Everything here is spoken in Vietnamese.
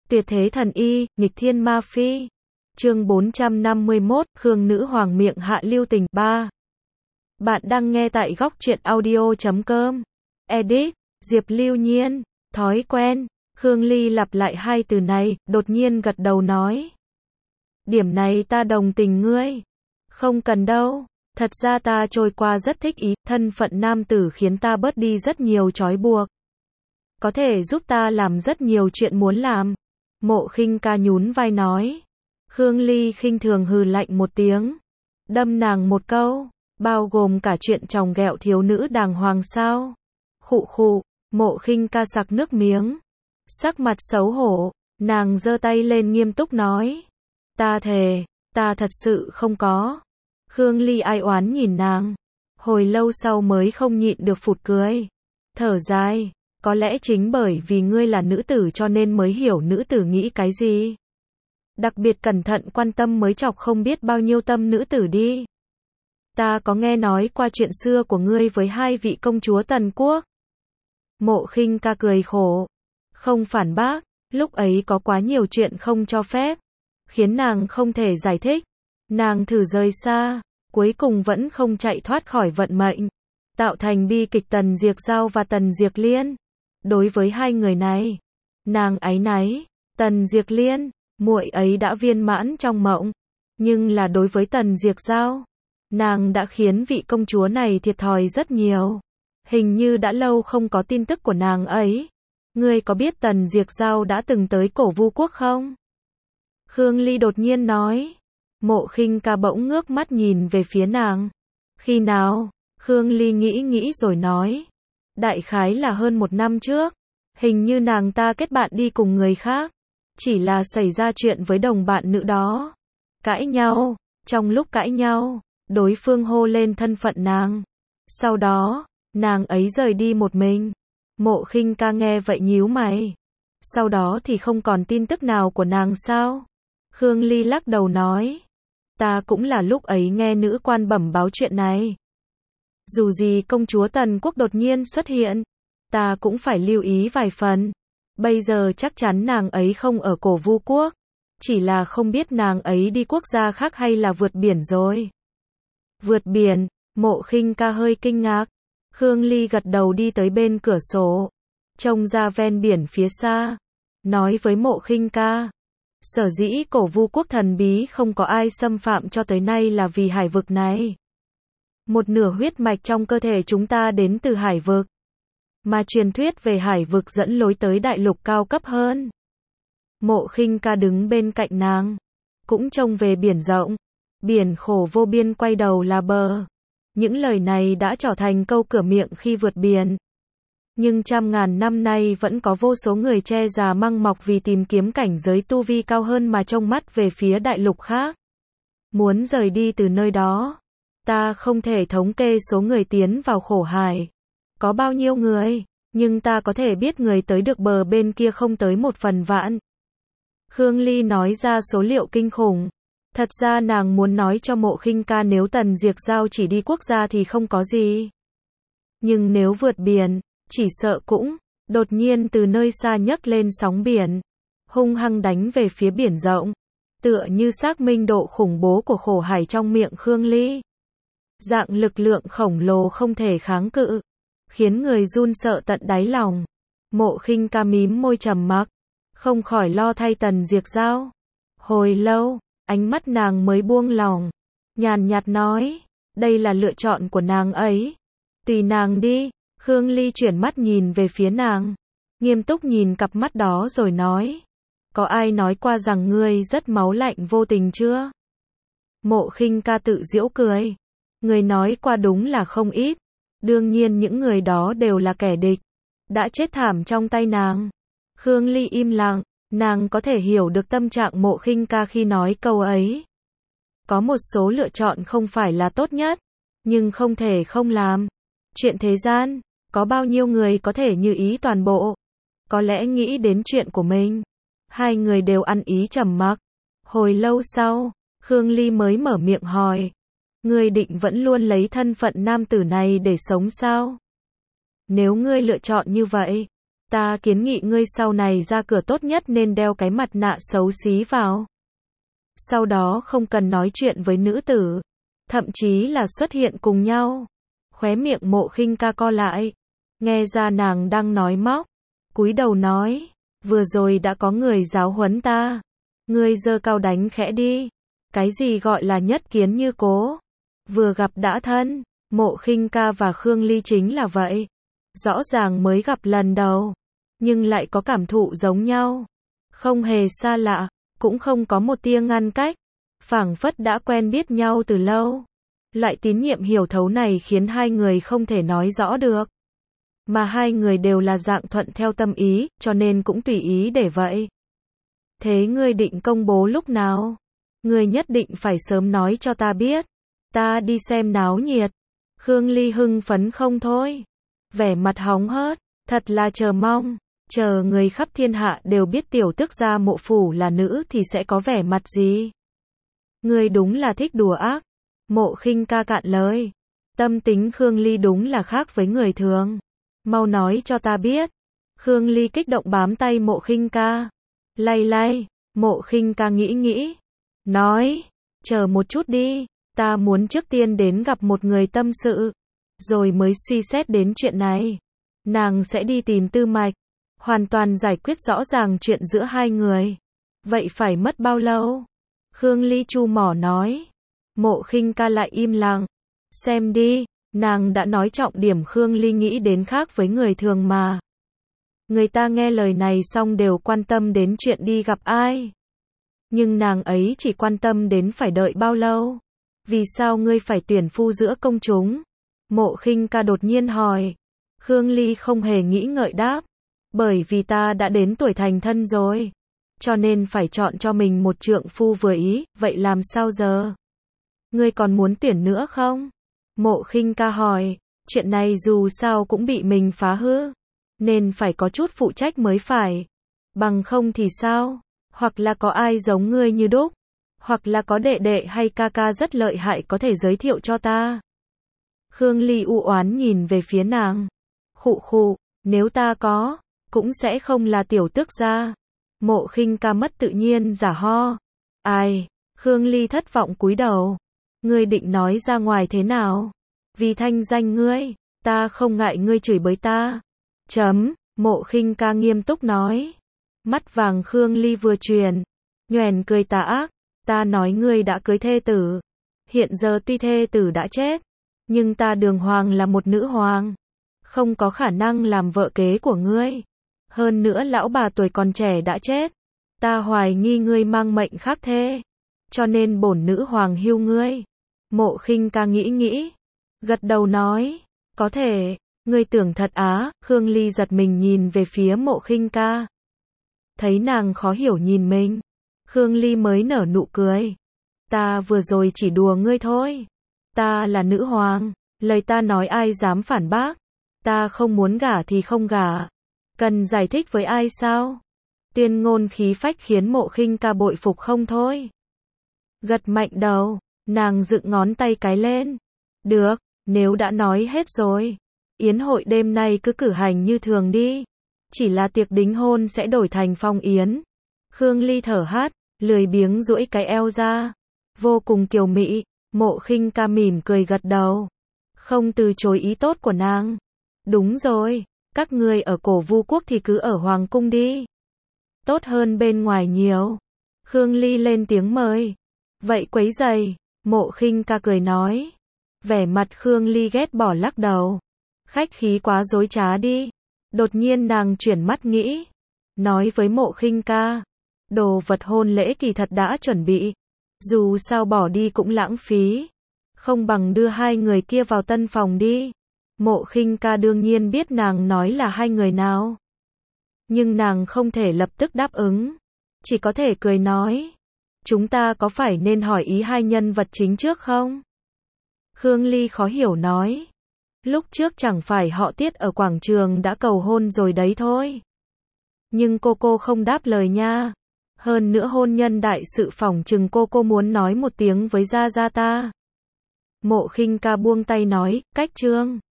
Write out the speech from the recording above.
Tuyệt thế thần y, nghịch thiên ma phi. Chương 451, Khương nữ hoàng miệng hạ lưu tình 3. Bạn đang nghe tại góc truyện audio.com. Edit, Diệp Lưu Nhiên. Thói quen. Khương Ly lặp lại hai từ này, đột nhiên gật đầu nói. Điểm này ta đồng tình ngươi. Không cần đâu. Thật ra ta trôi qua rất thích ý, thân phận nam tử khiến ta bớt đi rất nhiều trói buộc. Có thể giúp ta làm rất nhiều chuyện muốn làm. Mộ Khinh Ca nhún vai nói. Khương Ly khinh thường hừ lạnh một tiếng. Đâm nàng một câu. Bao gồm cả chuyện chồng ghẹo thiếu nữ đàng hoàng sao. Khụ khụ, Mộ Khinh Ca sặc nước miếng. Sắc mặt xấu hổ, nàng giơ tay lên nghiêm túc nói. Ta thề, ta thật sự không có. Khương Ly ai oán nhìn nàng. Hồi lâu sau mới không nhịn được phụt cười. Thở dài, có lẽ chính bởi vì ngươi là nữ tử cho nên mới hiểu nữ tử nghĩ cái gì. Đặc biệt cẩn thận quan tâm mới chọc không biết bao nhiêu tâm nữ tử đi. Ta có nghe nói qua chuyện xưa của ngươi với hai vị công chúa Tần Quốc. Mộ Khinh Ca cười khổ. Không phản bác, lúc ấy có quá nhiều chuyện không cho phép. Khiến nàng không thể giải thích. Nàng thử rời xa, cuối cùng vẫn không chạy thoát khỏi vận mệnh. Tạo thành bi kịch Tần Diệp Giao và Tần Diệp Liên. Đối với hai người này, nàng áy náy. Tần Diệp Liên, muội ấy đã viên mãn trong mộng. Nhưng là đối với Tần Diệp Giao, nàng đã khiến vị công chúa này thiệt thòi rất nhiều. Hình như đã lâu không có tin tức của nàng ấy. Ngươi có biết Tần Diệp Giao đã từng tới Cổ Vu Quốc không? Khương Ly đột nhiên nói. Mộ Khinh Ca bỗng ngước mắt nhìn về phía nàng. Khi nào? Khương Ly nghĩ rồi nói. Đại khái là hơn 1 năm trước. Hình như nàng ta kết bạn đi cùng người khác. Chỉ là xảy ra chuyện với đồng bạn nữ đó. Cãi nhau. Trong lúc cãi nhau, đối phương hô lên thân phận nàng. Sau đó, nàng ấy rời đi một mình. Mộ Khinh Ca nghe vậy nhíu mày. Sau đó thì không còn tin tức nào của nàng sao? Khương Ly lắc đầu nói. Ta cũng là lúc ấy nghe nữ quan bẩm báo chuyện này. Dù gì công chúa Tần Quốc đột nhiên xuất hiện, ta cũng phải lưu ý vài phần. Bây giờ chắc chắn nàng ấy không ở Cổ Vu Quốc. Chỉ là không biết nàng ấy đi quốc gia khác hay là vượt biển rồi. Vượt biển, Mộ Khinh Ca hơi kinh ngạc. Khương Ly gật đầu đi tới bên cửa sổ. Trông ra ven biển phía xa. Nói với Mộ Khinh Ca. Sở dĩ Cổ Vu Quốc thần bí không có ai xâm phạm cho tới nay là vì hải vực này. Một nửa huyết mạch trong cơ thể chúng ta đến từ hải vực. Mà truyền thuyết về hải vực dẫn lối tới đại lục cao cấp hơn. Mộ Khinh Ca đứng bên cạnh nàng. Cũng trông về biển rộng. Biển khổ vô biên quay đầu là bờ. Những lời này đã trở thành câu cửa miệng khi vượt biển. Nhưng trăm ngàn năm nay vẫn có vô số người che già măng mọc vì tìm kiếm cảnh giới tu vi cao hơn mà trông mắt về phía đại lục khác. Muốn rời đi từ nơi đó. Ta không thể thống kê số người tiến vào khổ hải. Có bao nhiêu người, nhưng ta có thể biết người tới được bờ bên kia không tới 1/1000. Khương Ly nói ra số liệu kinh khủng. Thật ra nàng muốn nói cho Mộ Khinh Ca nếu Tần Diệp Giao chỉ đi quốc gia thì không có gì. Nhưng nếu vượt biển, chỉ sợ cũng, đột nhiên từ nơi xa nhấc lên sóng biển. Hung hăng đánh về phía biển rộng. Tựa như xác minh độ khủng bố của khổ hải trong miệng Khương Ly. Dạng lực lượng khổng lồ không thể kháng cự. Khiến người run sợ tận đáy lòng. Mộ Khinh Ca mím môi trầm mặc. Không khỏi lo thay Tần Diệp Giao. Hồi lâu, ánh mắt nàng mới buông lòng. Nhàn nhạt nói. Đây là lựa chọn của nàng ấy. Tùy nàng đi. Khương Ly chuyển mắt nhìn về phía nàng. Nghiêm túc nhìn cặp mắt đó rồi nói. Có ai nói qua rằng ngươi rất máu lạnh vô tình chưa? Mộ Khinh Ca tự giễu cười. Người nói qua đúng là không ít. Đương nhiên những người đó đều là kẻ địch. Đã chết thảm trong tay nàng. Khương Ly im lặng. Nàng có thể hiểu được tâm trạng Mộ Khinh Ca khi nói câu ấy. Có một số lựa chọn không phải là tốt nhất. Nhưng không thể không làm. Chuyện thế gian, có bao nhiêu người có thể như ý toàn bộ. Có lẽ nghĩ đến chuyện của mình. Hai người đều ăn ý trầm mặc. Hồi lâu sau, Khương Ly mới mở miệng hỏi. Ngươi định vẫn luôn lấy thân phận nam tử này để sống sao? Nếu ngươi lựa chọn như vậy, Ta kiến nghị ngươi sau này ra cửa tốt nhất nên đeo cái mặt nạ xấu xí vào. Sau đó không cần nói chuyện với nữ tử, thậm chí là xuất hiện cùng nhau. Khóe miệng Mộ Khinh Ca co lại, nghe ra nàng đang nói móc, cúi đầu nói, vừa rồi đã có người giáo huấn ta, ngươi giơ cao đánh khẽ đi. Cái gì gọi là nhất kiến như cố, vừa gặp đã thân. Mộ Khinh Ca và Khương Ly chính là vậy, rõ ràng mới gặp lần đầu, nhưng lại có cảm thụ giống nhau, không hề xa lạ, cũng không có một tia ngăn cách, phảng phất đã quen biết nhau từ lâu. Loại tín nhiệm hiểu thấu này khiến hai người không thể nói rõ được, mà hai người đều là dạng thuận theo tâm ý, cho nên cũng tùy ý để vậy. Thế ngươi định công bố lúc nào? Ngươi nhất định phải sớm nói cho ta biết, ta đi xem náo nhiệt. Khương Ly hưng phấn không thôi, vẻ mặt hóng hớt, thật là chờ mong, chờ người khắp thiên hạ đều biết tiểu tước gia Mộ phủ là nữ thì sẽ có vẻ mặt gì. Ngươi đúng là thích đùa ác. Mộ Khinh Ca cạn lời, tâm tính Khương Ly đúng là khác với người thường, mau nói cho ta biết. Khương Ly kích động bám tay Mộ Khinh Ca, lay lay. Mộ Khinh Ca nghĩ, nói, chờ một chút đi, ta muốn trước tiên đến gặp một người tâm sự, rồi mới suy xét đến chuyện này. Nàng sẽ đi tìm Tư Mạch, hoàn toàn giải quyết rõ ràng chuyện giữa hai người. Vậy phải mất bao lâu? Khương Ly chu mỏ nói. Mộ Khinh Ca lại im lặng. Xem đi, nàng đã nói trọng điểm Khương Ly nghĩ đến khác với người thường mà. Người ta nghe lời này xong đều quan tâm đến chuyện đi gặp ai. Nhưng nàng ấy chỉ quan tâm đến phải đợi bao lâu. Vì sao ngươi phải tuyển phu giữa công chúng? Mộ Khinh Ca đột nhiên hỏi. Khương Ly không hề nghĩ ngợi đáp. Bởi vì ta đã đến tuổi thành thân rồi, cho nên phải chọn cho mình một trượng phu vừa ý, vậy làm sao giờ? Ngươi còn muốn tuyển nữa không? Mộ Khinh Ca hỏi, chuyện này dù sao cũng bị mình phá hư, nên phải có chút phụ trách mới phải. Bằng không thì sao? Hoặc là có ai giống ngươi như đúc, hoặc là có đệ đệ hay ca ca rất lợi hại có thể giới thiệu cho ta. Khương Ly u oán nhìn về phía nàng. Khụ, nếu ta có, cũng sẽ không là tiểu tước gia. Mộ Khinh Ca mất tự nhiên giả ho. Ai? Khương Ly thất vọng cúi đầu. Ngươi định nói ra ngoài thế nào? Vì thanh danh ngươi, ta không ngại ngươi chửi bới ta. Mộ Khinh Ca nghiêm túc nói. Mắt vàng Khương Ly vừa chuyển, nhoẻn cười tà ác. Ta nói ngươi đã cưới thê tử. Hiện giờ tuy thê tử đã chết, nhưng ta Đường Hoàng là một nữ hoàng, không có khả năng làm vợ kế của ngươi. Hơn nữa lão bà tuổi còn trẻ đã chết, ta hoài nghi ngươi mang mệnh khác thê, cho nên bổn nữ hoàng hưu ngươi. Mộ Khinh Ca nghĩ, gật đầu nói, có thể, ngươi tưởng thật á. Khương Ly giật mình nhìn về phía Mộ Khinh Ca, thấy nàng khó hiểu nhìn mình, Khương Ly mới nở nụ cười. Ta vừa rồi chỉ đùa ngươi thôi, ta là nữ hoàng, lời ta nói ai dám phản bác. Ta không muốn gả thì không gả, cần giải thích với ai sao? Tiên ngôn khí phách khiến Mộ Khinh Ca bội phục không thôi. Gật mạnh đầu, nàng dựng ngón tay cái lên. Được, nếu đã nói hết rồi, yến hội đêm nay cứ cử hành như thường đi. Chỉ là tiệc đính hôn sẽ đổi thành phong yến. Khương Ly thở hắt, lười biếng duỗi cái eo ra, vô cùng kiều mị. Mộ Khinh Ca mỉm cười gật đầu, không từ chối ý tốt của nàng. Đúng rồi, các ngươi ở Cổ Vu Quốc thì cứ ở hoàng cung đi, tốt hơn bên ngoài nhiều. Khương Ly lên tiếng mời. Vậy quấy rầy? Mộ Khinh Ca cười nói. Vẻ mặt Khương Ly ghét bỏ lắc đầu. Khách khí quá dối trá đi. Đột nhiên nàng chuyển mắt nghĩ, nói với Mộ Khinh Ca, đồ vật hôn lễ kỳ thật đã chuẩn bị, dù sao bỏ đi cũng lãng phí, không bằng đưa hai người kia vào tân phòng đi. Mộ Khinh Ca đương nhiên biết nàng nói là hai người nào, nhưng nàng không thể lập tức đáp ứng, chỉ có thể cười nói, chúng ta có phải nên hỏi ý hai nhân vật chính trước không? Khương Ly khó hiểu nói, lúc trước chẳng phải họ Tiết ở quảng trường đã cầu hôn rồi đấy thôi. Nhưng cô không đáp lời nha. Hơn nữa hôn nhân đại sự phỏng chừng cô muốn nói một tiếng với gia gia ta. Mộ Khinh Ca buông tay nói, cách trương.